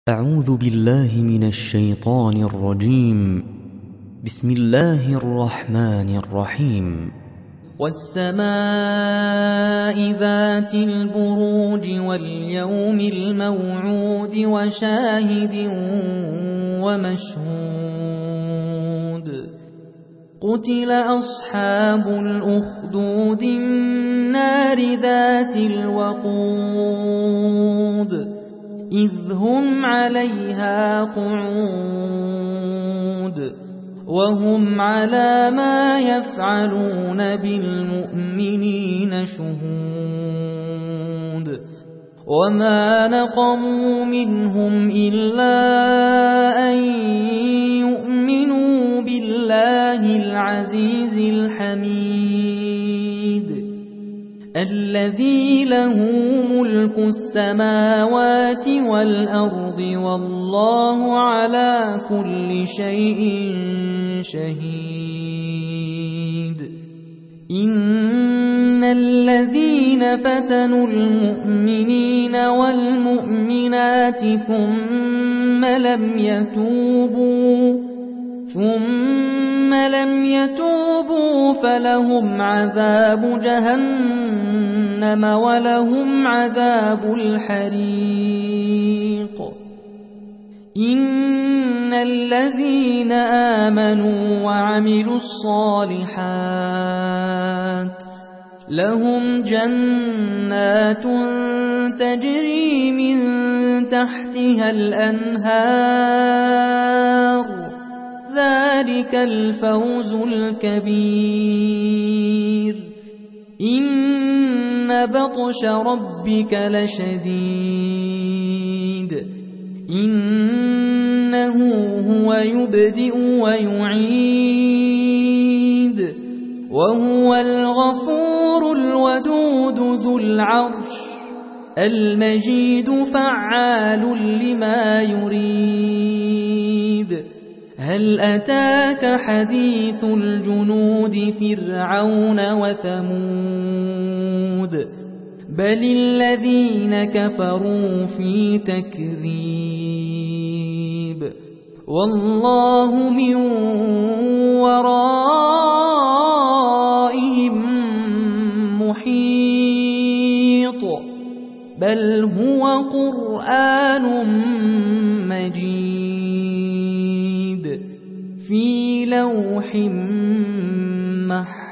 أعوذ بالله من الشيطان الرجيم. بسم الله الرحمن الرحيم. والسماء ذات البروج واليوم الموعود وشاهد ومشهود قتل أصحاب الأخدود النار ذات الوقود إذ هم عليها قعود وهم على ما يفعلون بالمؤمنين شهود وما نقموا منهم إلا أن يؤمنوا بالله العزيز الحميد الذي له ملك السماوات والأرض والله على كل شيء شهيد. إن الذين فتنوا المؤمنين والمؤمنات ثم لم يتوبوا فلهم عذاب جهنم ولهم عذاب الحريق. إن الذين آمنوا وعملوا الصالحات لهم جنات تجري من تحتها الأنهار ذلك الفوز الكبير. إن بطش ربك لشديد إنه هو يبدئ ويعيد وهو الغفور الودود ذو العرش المجيد فعال لما يريد. هل أتاك حديث الجنود فرعون وثمود بل الذين كفروا في تكذيب والله من ورائهم محيط بل هو قرآن مجيد في لوح محفوظ.